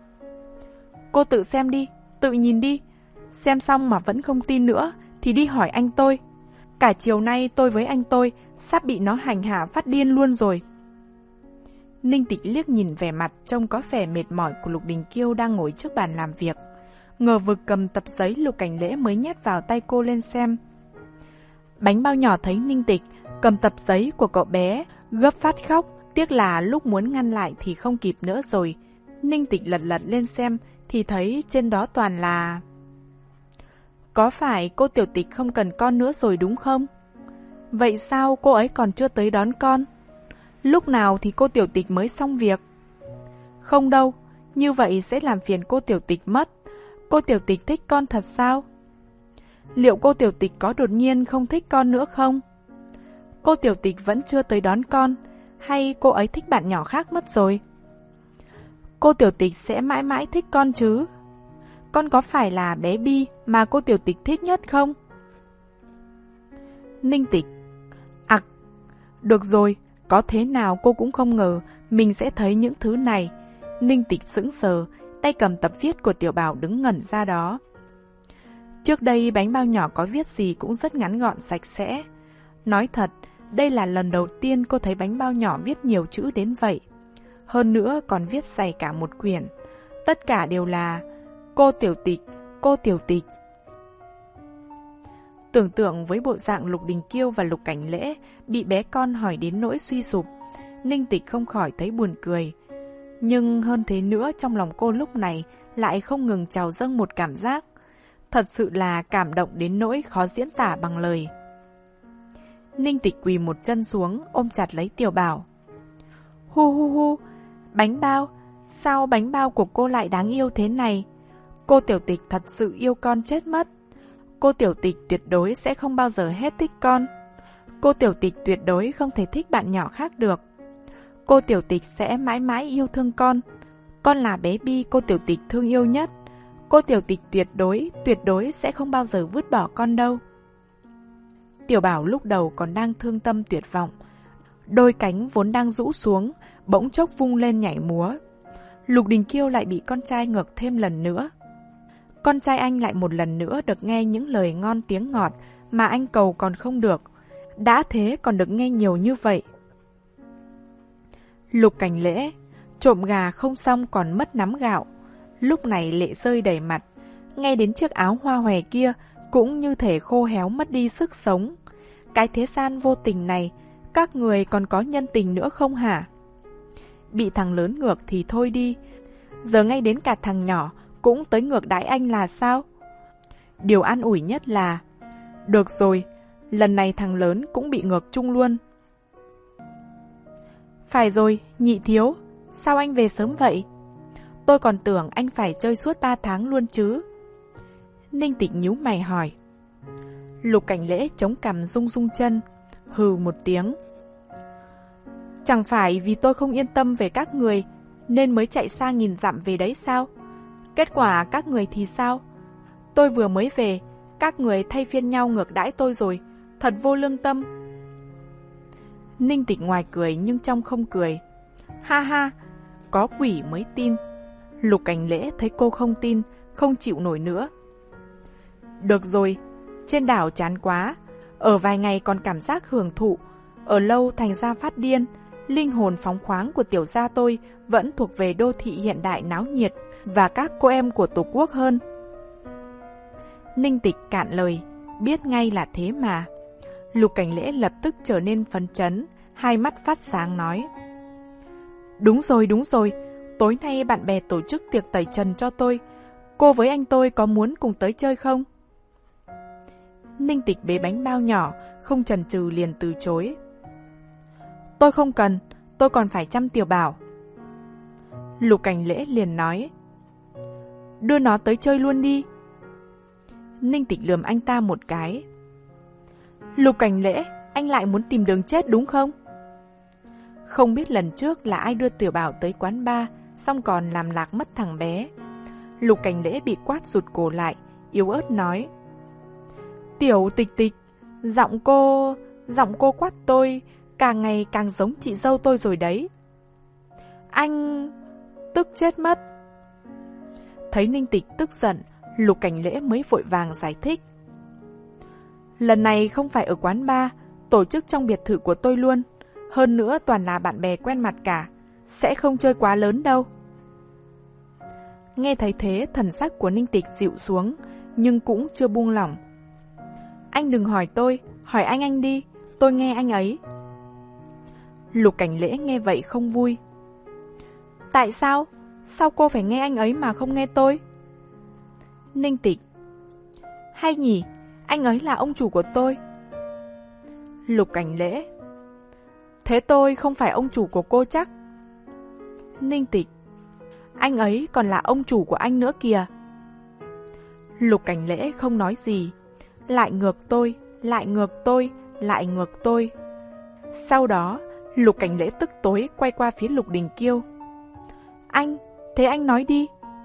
Cô tự xem đi, tự nhìn đi. Xem xong mà vẫn không tin nữa thì đi hỏi anh tôi. Cả chiều nay tôi với anh tôi sắp bị nó hành hạ phát điên luôn rồi. Ninh Tịch liếc nhìn vẻ mặt trông có vẻ mệt mỏi của Lục Đình Kiêu đang ngồi trước bàn làm việc, ngờ vực cầm tập giấy Lục Cảnh Lễ mới nhét vào tay cô lên xem. Bánh bao nhỏ thấy Ninh Tịch cầm tập giấy của cậu bé, gấp phát khóc, tiếc là lúc muốn ngăn lại thì không kịp nữa rồi. Ninh Tịch lật lật lên xem thì thấy trên đó toàn là... Có phải cô Tiểu Tịch không cần con nữa rồi đúng không? Vậy sao cô ấy còn chưa tới đón con? Lúc nào thì cô Tiểu Tịch mới xong việc? Không đâu, như vậy sẽ làm phiền cô Tiểu Tịch mất. Cô Tiểu Tịch thích con thật sao? Liệu cô Tiểu Tịch có đột nhiên không thích con nữa không? Cô Tiểu Tịch vẫn chưa tới đón con, hay cô ấy thích bạn nhỏ khác mất rồi? Cô Tiểu Tịch sẽ mãi mãi thích con chứ? Con có phải là bé Bi mà cô Tiểu Tịch thích nhất không? Ninh Tịch: Ặc, được rồi, có thế nào cô cũng không ngờ mình sẽ thấy những thứ này. Ninh Tịch sững sờ, tay cầm tập viết của Tiểu Bảo đứng ngẩn ra đó. Trước đây bánh bao nhỏ có viết gì cũng rất ngắn gọn sạch sẽ. Nói thật, đây là lần đầu tiên cô thấy bánh bao nhỏ viết nhiều chữ đến vậy. Hơn nữa còn viết dày cả một quyển. Tất cả đều là cô Tiểu Tịch, cô Tiểu Tịch. Tưởng tượng với bộ dạng Lục Đình Kiêu và Lục Cảnh Lễ bị bé con hỏi đến nỗi suy sụp, Ninh Tịch không khỏi thấy buồn cười. Nhưng hơn thế nữa, trong lòng cô lúc này lại không ngừng trào dâng một cảm giác. Thật sự là cảm động đến nỗi khó diễn tả bằng lời. Ninh Tịch quỳ một chân xuống, ôm chặt lấy Tiểu Bảo. Hu hu hu, bánh bao, sao bánh bao của cô lại đáng yêu thế này? Cô Tiểu Tịch thật sự yêu con chết mất. Cô Tiểu Tịch tuyệt đối sẽ không bao giờ hết thích con. Cô Tiểu Tịch tuyệt đối không thể thích bạn nhỏ khác được. Cô Tiểu Tịch sẽ mãi mãi yêu thương con. Con là bé Bi cô Tiểu Tịch thương yêu nhất. Cô Tiểu Tịch tuyệt đối, tuyệt đối sẽ không bao giờ vứt bỏ con đâu. Tiểu Bảo lúc đầu còn đang thương tâm tuyệt vọng. Đôi cánh vốn đang rũ xuống, bỗng chốc vung lên nhảy múa. Lục Đình Kiêu lại bị con trai ngược thêm lần nữa. Con trai anh lại một lần nữa được nghe những lời ngon tiếng ngọt mà anh cầu còn không được, đã thế còn được nghe nhiều như vậy. Lục Cảnh Lễ, trộm gà không xong còn mất nắm gạo, lúc này lệ rơi đầy mặt, ngay đến chiếc áo hoa hòe kia cũng như thể khô héo mất đi sức sống. Cái thế gian vô tình này, các người còn có nhân tình nữa không hả? Bị thằng lớn ngược thì thôi đi, giờ ngay đến cả thằng nhỏ cũng tới ngược đãi anh là sao? Điều an ủi nhất là, được rồi, lần này thằng lớn cũng bị ngược chung luôn. Phải rồi, nhị thiếu, sao anh về sớm vậy? Tôi còn tưởng anh phải chơi suốt ba tháng luôn chứ. Ninh Tịch nhíu mày hỏi. Lục Cảnh Lễ chống cằm rung rung chân, hừ một tiếng. Chẳng phải vì tôi không yên tâm về các người nên mới chạy xa nghìn dặm về đấy sao? Kết quả các người thì sao? Tôi vừa mới về, các người thay phiên nhau ngược đãi tôi rồi, thật vô lương tâm. Ninh Tịch ngoài cười nhưng trong không cười. Ha ha, có quỷ mới tin. Lục Cảnh Lễ thấy cô không tin, không chịu nổi nữa. Được rồi, trên đảo chán quá, ở vài ngày còn cảm giác hưởng thụ, ở lâu thành ra phát điên. Linh hồn phóng khoáng của tiểu gia tôi vẫn thuộc về đô thị hiện đại náo nhiệt và các cô em của Tổ quốc hơn. Ninh Tịch cạn lời, biết ngay là thế mà. Lục Cảnh Lễ lập tức trở nên phấn chấn, hai mắt phát sáng nói. Đúng rồi, đúng rồi, tối nay bạn bè tổ chức tiệc tẩy trần cho tôi. Cô với anh tôi có muốn cùng tới chơi không? Ninh Tịch bế bánh bao nhỏ, không chần chừ liền từ chối. Tôi không cần, tôi còn phải chăm Tiểu Bảo. Lục Cảnh Lễ liền nói. Đưa nó tới chơi luôn đi. Ninh Tịch lườm anh ta một cái. Lục Cảnh Lễ, anh lại muốn tìm đường chết đúng không? Không biết lần trước là ai đưa Tiểu Bảo tới quán bar, xong còn làm lạc mất thằng bé. Lục Cảnh Lễ bị quát rụt cổ lại, yếu ớt nói. Tiểu Tịch Tịch, giọng cô, giọng cô quát tôi, càng ngày càng giống chị dâu tôi rồi đấy. Anh... tức chết mất. Thấy Ninh Tịch tức giận, Lục Cảnh Lễ mới vội vàng giải thích. Lần này không phải ở quán bar, tổ chức trong biệt thự của tôi luôn. Hơn nữa toàn là bạn bè quen mặt cả, sẽ không chơi quá lớn đâu. Nghe thấy thế, thần sắc của Ninh Tịch dịu xuống, nhưng cũng chưa buông lỏng. Anh đừng hỏi tôi, hỏi anh anh đi, tôi nghe anh ấy. Lục Cảnh Lễ nghe vậy không vui. Tại sao? Sao cô phải nghe anh ấy mà không nghe tôi? Ninh Tịch. Hay nhỉ, anh ấy là ông chủ của tôi. Lục Cảnh Lễ. Thế tôi không phải ông chủ của cô chắc? Ninh Tịch. Anh ấy còn là ông chủ của anh nữa kìa. Lục Cảnh Lễ không nói gì. Lại ngược tôi, lại ngược tôi, lại ngược tôi. Sau đó, Lục Cảnh Lễ tức tối quay qua phía Lục Đình Kiêu. Anh, thế anh nói đi.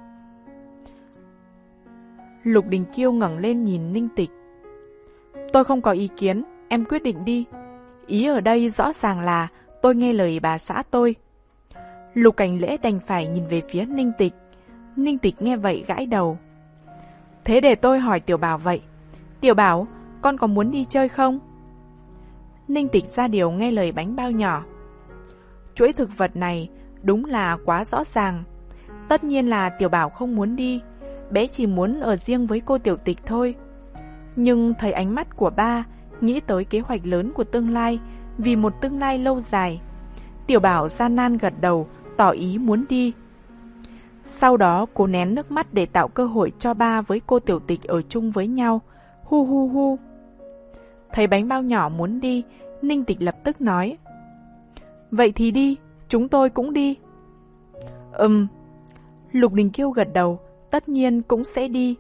Lục Đình Kiêu ngẩng lên nhìn Ninh Tịch. Tôi không có ý kiến, em quyết định đi. Ý ở đây rõ ràng là tôi nghe lời bà xã tôi. Lục Cảnh Lễ đành phải nhìn về phía Ninh Tịch. Ninh Tịch nghe vậy gãi đầu. Thế để tôi hỏi Tiểu Bảo vậy. Tiểu Bảo, con có muốn đi chơi không? Ninh Tịch ra điều nghe lời bánh bao nhỏ. Chuỗi thực vật này đúng là quá rõ ràng. Tất nhiên là Tiểu Bảo không muốn đi. Bé chỉ muốn ở riêng với cô Tiểu Tịch thôi. Nhưng thấy ánh mắt của ba, nghĩ tới kế hoạch lớn của tương lai, vì một tương lai lâu dài. Tiểu Bảo gian nan gật đầu, tỏ ý muốn đi. Sau đó cô nén nước mắt để tạo cơ hội cho ba với cô Tiểu Tịch ở chung với nhau. Hu hu hu. Thấy bánh bao nhỏ muốn đi, Ninh Tịch lập tức nói. Vậy thì đi, chúng tôi cũng đi. Ừm. Lục Đình Kiêu gật đầu, tất nhiên cũng sẽ đi.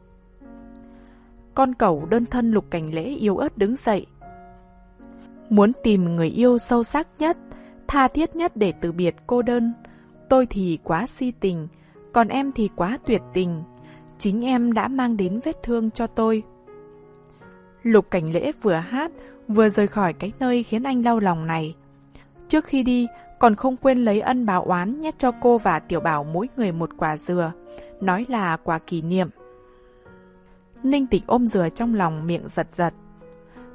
Con cẩu đơn thân Lục Cảnh Lễ yếu ớt đứng dậy. Muốn tìm người yêu sâu sắc nhất, tha thiết nhất để từ biệt cô đơn. Tôi thì quá si tình, còn em thì quá tuyệt tình. Chính em đã mang đến vết thương cho tôi. Lục Cảnh Lễ vừa hát, vừa rời khỏi cái nơi khiến anh đau lòng này. Trước khi đi, còn không quên lấy ân báo oán nhét cho cô và Tiểu Bảo mỗi người một quả dừa, nói là quà kỷ niệm. Ninh Tịch ôm dừa trong lòng miệng giật giật.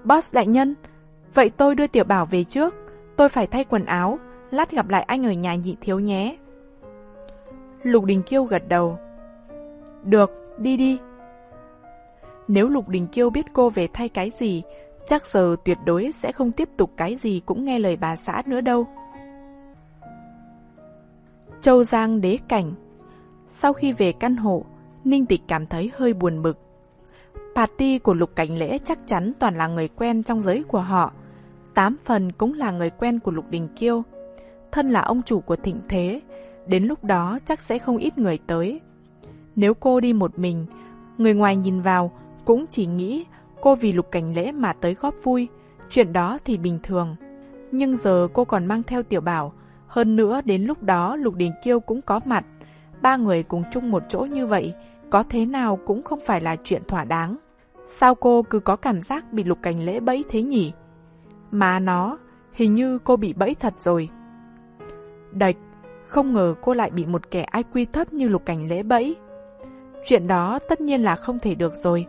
Boss đại nhân, vậy tôi đưa Tiểu Bảo về trước, tôi phải thay quần áo, lát gặp lại anh ở nhà Nhị Thiếu nhé. Lục Đình Kiêu gật đầu. Được, đi đi. Nếu Lục Đình Kiêu biết cô về thay cái gì, chắc giờ tuyệt đối sẽ không tiếp tục cái gì cũng nghe lời bà xã nữa đâu. Châu Giang Đế Cảnh. Sau khi về căn hộ, Ninh Tịch cảm thấy hơi buồn bực. Party của Lục Cảnh Lễ chắc chắn toàn là người quen trong giới của họ, tám phần cũng là người quen của Lục Đình Kiêu. Thân là ông chủ của thịnh thế, đến lúc đó chắc sẽ không ít người tới. Nếu cô đi một mình, người ngoài nhìn vào cũng chỉ nghĩ cô vì Lục Cảnh Lễ mà tới góp vui, chuyện đó thì bình thường. Nhưng giờ cô còn mang theo Tiểu Bảo, hơn nữa đến lúc đó Lục Đình Kiêu cũng có mặt, ba người cùng chung một chỗ như vậy, có thế nào cũng không phải là chuyện thỏa đáng. Sao cô cứ có cảm giác bị Lục Cảnh Lễ bẫy thế nhỉ? Mà nó, hình như cô bị bẫy thật rồi. Đạch, không ngờ cô lại bị một kẻ i kiu thấp như Lục Cảnh Lễ bẫy. Chuyện đó tất nhiên là không thể được rồi.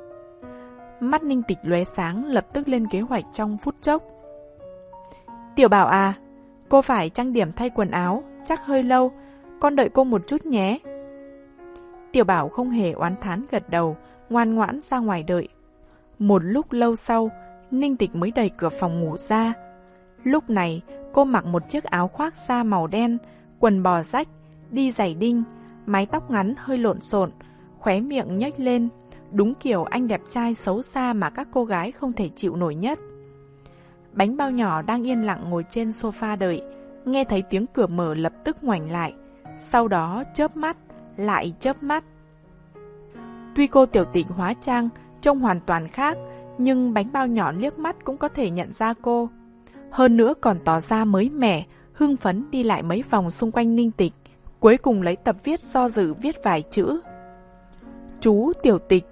Mắt Ninh Tịch lóe sáng, lập tức lên kế hoạch trong phút chốc. Tiểu Bảo à, cô phải trang điểm thay quần áo, chắc hơi lâu, con đợi cô một chút nhé. Tiểu Bảo không hề oán thán gật đầu, ngoan ngoãn ra ngoài đợi. Một lúc lâu sau, Ninh Tịch mới đẩy cửa phòng ngủ ra. Lúc này, cô mặc một chiếc áo khoác da màu đen, quần bò rách, đi giày đinh, mái tóc ngắn hơi lộn xộn, khóe miệng nhếch lên, đúng kiểu anh đẹp trai xấu xa mà các cô gái không thể chịu nổi nhất. Bánh bao nhỏ đang yên lặng ngồi trên sofa đợi, nghe thấy tiếng cửa mở lập tức ngoảnh lại, sau đó chớp mắt, lại chớp mắt. Tuy cô Tiểu Tịch hóa trang trông hoàn toàn khác, nhưng bánh bao nhỏ liếc mắt cũng có thể nhận ra cô. Hơn nữa còn tỏ ra mới mẻ, hưng phấn đi lại mấy vòng xung quanh Ninh Tịch, cuối cùng lấy tập viết do dự viết vài chữ. Chú Tiểu Tịch.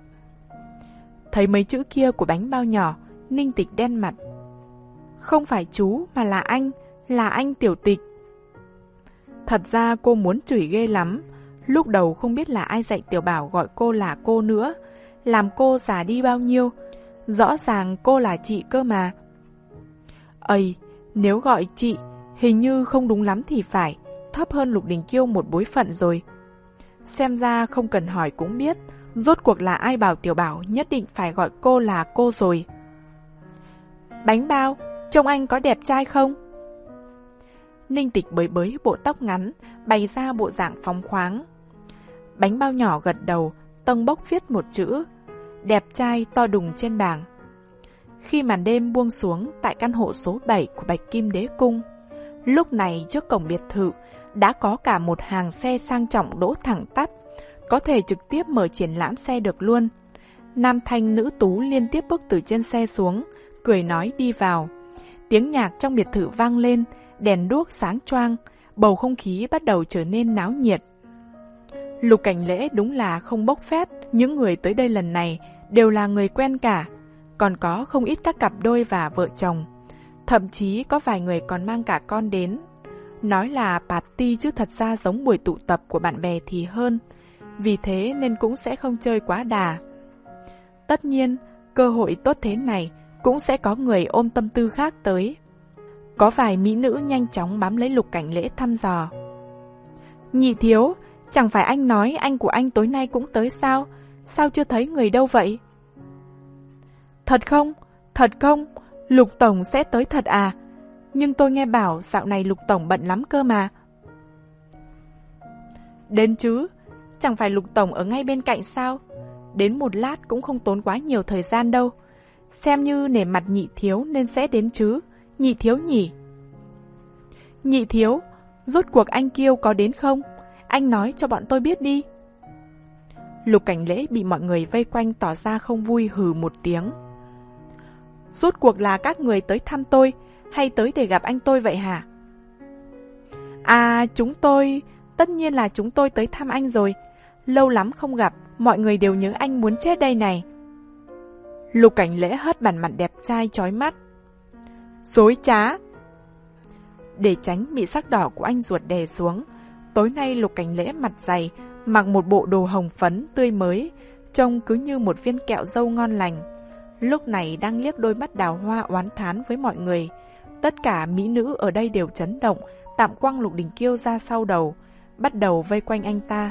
Thấy mấy chữ kia của bánh bao nhỏ, Ninh Tịch đen mặt. Không phải chú mà là anh, là anh Tiểu Tịch. Thật ra cô muốn chửi ghê lắm, lúc đầu không biết là ai dạy Tiểu Bảo gọi cô là cô nữa, làm cô già đi bao nhiêu, rõ ràng cô là chị cơ mà. Ây, nếu gọi chị, hình như không đúng lắm thì phải, thấp hơn Lục Đình Kiêu một bối phận rồi. Xem ra không cần hỏi cũng biết, rốt cuộc là ai bảo Tiểu Bảo nhất định phải gọi cô là cô rồi. Bánh bao, trông anh có đẹp trai không? Ninh Tịch bới bới bộ tóc ngắn, bày ra bộ dạng phóng khoáng. Bánh bao nhỏ gật đầu, tâng bốc viết một chữ, đẹp trai to đùng trên bảng. Khi màn đêm buông xuống tại căn hộ số bảy của Bạch Kim Đế Cung, lúc này trước cổng biệt thự đã có cả một hàng xe sang trọng đỗ thẳng tắp, có thể trực tiếp mở triển lãm xe được luôn. Nam thanh nữ tú liên tiếp bước từ trên xe xuống, cười nói đi vào. Tiếng nhạc trong biệt thự vang lên, đèn đuốc sáng choang, bầu không khí bắt đầu trở nên náo nhiệt. Lục Cảnh Lễ đúng là không bốc phét, những người tới đây lần này đều là người quen cả, còn có không ít các cặp đôi và vợ chồng. Thậm chí có vài người còn mang cả con đến. Nói là party chứ thật ra giống buổi tụ tập của bạn bè thì hơn, vì thế nên cũng sẽ không chơi quá đà. Tất nhiên, cơ hội tốt thế này cũng sẽ có người ôm tâm tư khác tới. Có vài mỹ nữ nhanh chóng bám lấy Lục Cảnh Lễ thăm dò. Nhị thiếu, chẳng phải anh nói anh của anh tối nay cũng tới sao? Sao chưa thấy người đâu vậy? Thật không? Thật không? Lục Tổng sẽ tới thật à? Nhưng tôi nghe bảo dạo này Lục Tổng bận lắm cơ mà. Đến chứ, chẳng phải Lục Tổng ở ngay bên cạnh sao? Đến một lát cũng không tốn quá nhiều thời gian đâu. Xem như nể mặt nhị thiếu nên sẽ đến chứ. Nhị thiếu nhỉ? Nhị thiếu, rốt cuộc anh Kiêu có đến không? Anh nói cho bọn tôi biết đi. Lục Cảnh Lễ bị mọi người vây quanh tỏ ra không vui hừ một tiếng. Rốt cuộc là các người tới thăm tôi hay tới để gặp anh tôi vậy hả? À, chúng tôi... Tất nhiên là chúng tôi tới thăm anh rồi. Lâu lắm không gặp, mọi người đều nhớ anh muốn chết đây này. Lục Cảnh Lễ hất bản mặt đẹp trai chói mắt. Dối trá! Để tránh bị sắc đỏ của anh ruột đè xuống, tối nay Lục Cảnh Lễ mặt dày, mặc một bộ đồ hồng phấn tươi mới, trông cứ như một viên kẹo dâu ngon lành. lúc này đang liếc đôi mắt đào hoa oán thán với mọi người. Tất cả mỹ nữ ở đây đều chấn động, tạm quăng Lục Đình Kiêu ra sau đầu, bắt đầu vây quanh anh ta.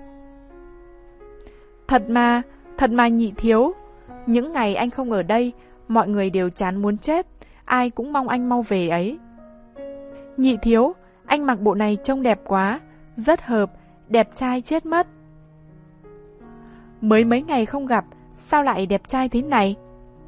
Thật mà, thật mà nhị thiếu, những ngày anh không ở đây, mọi người đều chán muốn chết, ai cũng mong anh mau về ấy. Nhị thiếu, anh mặc bộ này trông đẹp quá, rất hợp, đẹp trai chết mất. Mới mấy ngày không gặp, sao lại đẹp trai thế này?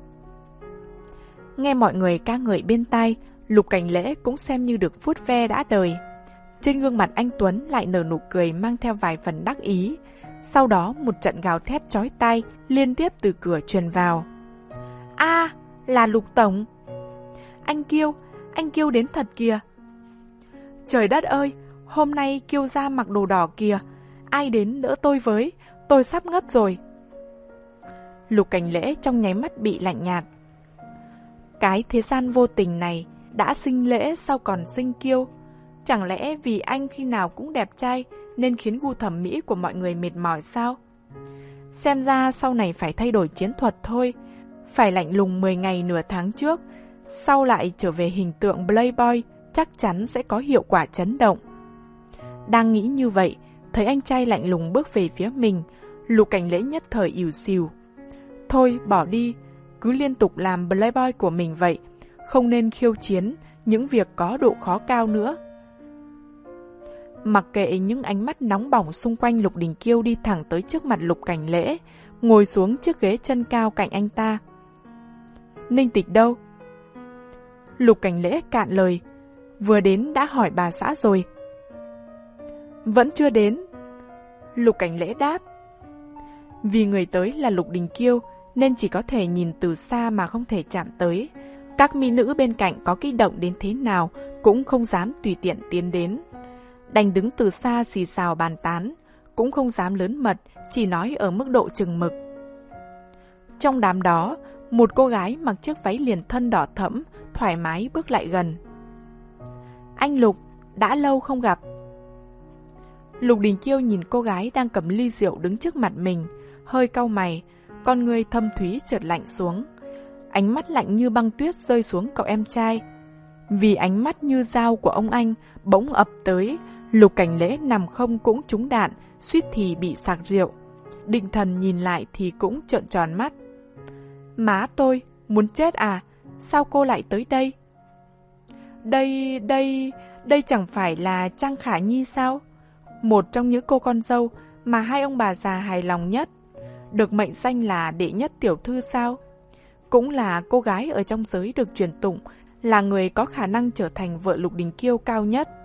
Nghe mọi người ca ngợi bên tai, Lục Cảnh Lễ cũng xem như được vuốt ve đã đời. Trên gương mặt anh Tuấn lại nở nụ cười mang theo vài phần đắc ý. Sau đó một trận gào thét chói tai liên tiếp từ cửa truyền vào. A, à, là Lục Tổng. Anh Kiêu, anh Kiêu đến thật kìa. Trời đất ơi, hôm nay Kiêu ra mặc đồ đỏ kìa. Ai đến đỡ tôi với, tôi sắp ngất rồi. Lục Cảnh Lễ trong nháy mắt bị lạnh nhạt. Cái thế gian vô tình này, đã sinh Lễ sao còn sinh Kiêu? Chẳng lẽ vì anh khi nào cũng đẹp trai nên khiến gu thẩm mỹ của mọi người mệt mỏi sao? Xem ra sau này phải thay đổi chiến thuật thôi. Phải lạnh lùng mười ngày nửa tháng trước, sau lại trở về hình tượng playboy, chắc chắn sẽ có hiệu quả chấn động. Đang nghĩ như vậy, thấy anh trai lạnh lùng bước về phía mình, Lục Cảnh Lễ nhất thời ỉu xìu. Thôi bỏ đi, cứ liên tục làm playboy của mình vậy, không nên khiêu chiến những việc có độ khó cao nữa. Mặc kệ những ánh mắt nóng bỏng xung quanh, Lục Đình Kiêu đi thẳng tới trước mặt Lục Cảnh Lễ, ngồi xuống chiếc ghế chân cao cạnh anh ta. Ninh Tịch đâu? Lục Cảnh Lễ cạn lời, vừa đến đã hỏi bà xã rồi. Vẫn chưa đến. Lục Cảnh Lễ đáp. Vì người tới là Lục Đình Kiêu nên chỉ có thể nhìn từ xa mà không thể chạm tới. Các mỹ nữ bên cạnh có kích động đến thế nào cũng không dám tùy tiện tiến đến. Đành đứng từ xa xì xào bàn tán, cũng không dám lớn mật, chỉ nói ở mức độ chừng mực. Trong đám đó, một cô gái mặc chiếc váy liền thân đỏ thẫm, thoải mái bước lại gần. Anh Lục, đã lâu không gặp. Lục Đình Kiêu nhìn cô gái đang cầm ly rượu đứng trước mặt mình, hơi cau mày, con người thâm thúy chợt lạnh xuống. Ánh mắt lạnh như băng tuyết rơi xuống cậu em trai. Vì ánh mắt như dao của ông anh bỗng ập tới, Lục Cảnh Lễ nằm không cũng trúng đạn, suýt thì bị sặc rượu. Định thần nhìn lại thì cũng trợn tròn mắt. Má tôi, muốn chết à? Sao cô lại tới đây? Đây, đây, đây chẳng phải là Trang Khả Nhi sao? Một trong những cô con dâu mà hai ông bà già hài lòng nhất, được mệnh danh là đệ nhất tiểu thư sao? Cũng là cô gái ở trong giới được truyền tụng là người có khả năng trở thành vợ Lục Đình Kiêu cao nhất.